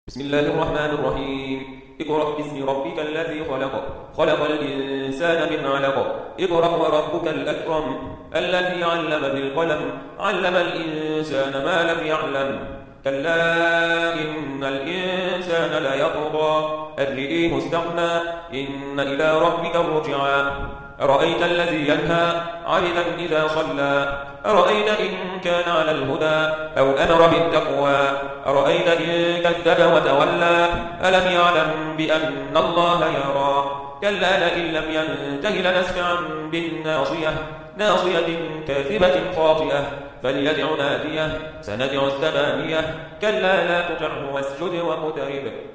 بسم الله الرحمن الرحيم. اقرأ باسم ربك الذي خلق خلق الإنسان من علق اقرأ وربك الأكرم الذي علم بالقلم علم الإنسان ما لم يعلم كلا إن الإنسان ليطغى أن رآه استغنى إن إلى ربك الرجعى أرأيت الذي ينهى عبدا إذا صلى أرأيت إن كان على الهدى أو أمر بالتقوى أرأيت إن كذب وتولى ألم يعلم بأن الله يرى كلا لئن لم ينته لنسفعا بالناصية ناصية كاذبة خاطئة فليدع ناديه سندع الزبانية كلا لا تطعه واسجد واقترب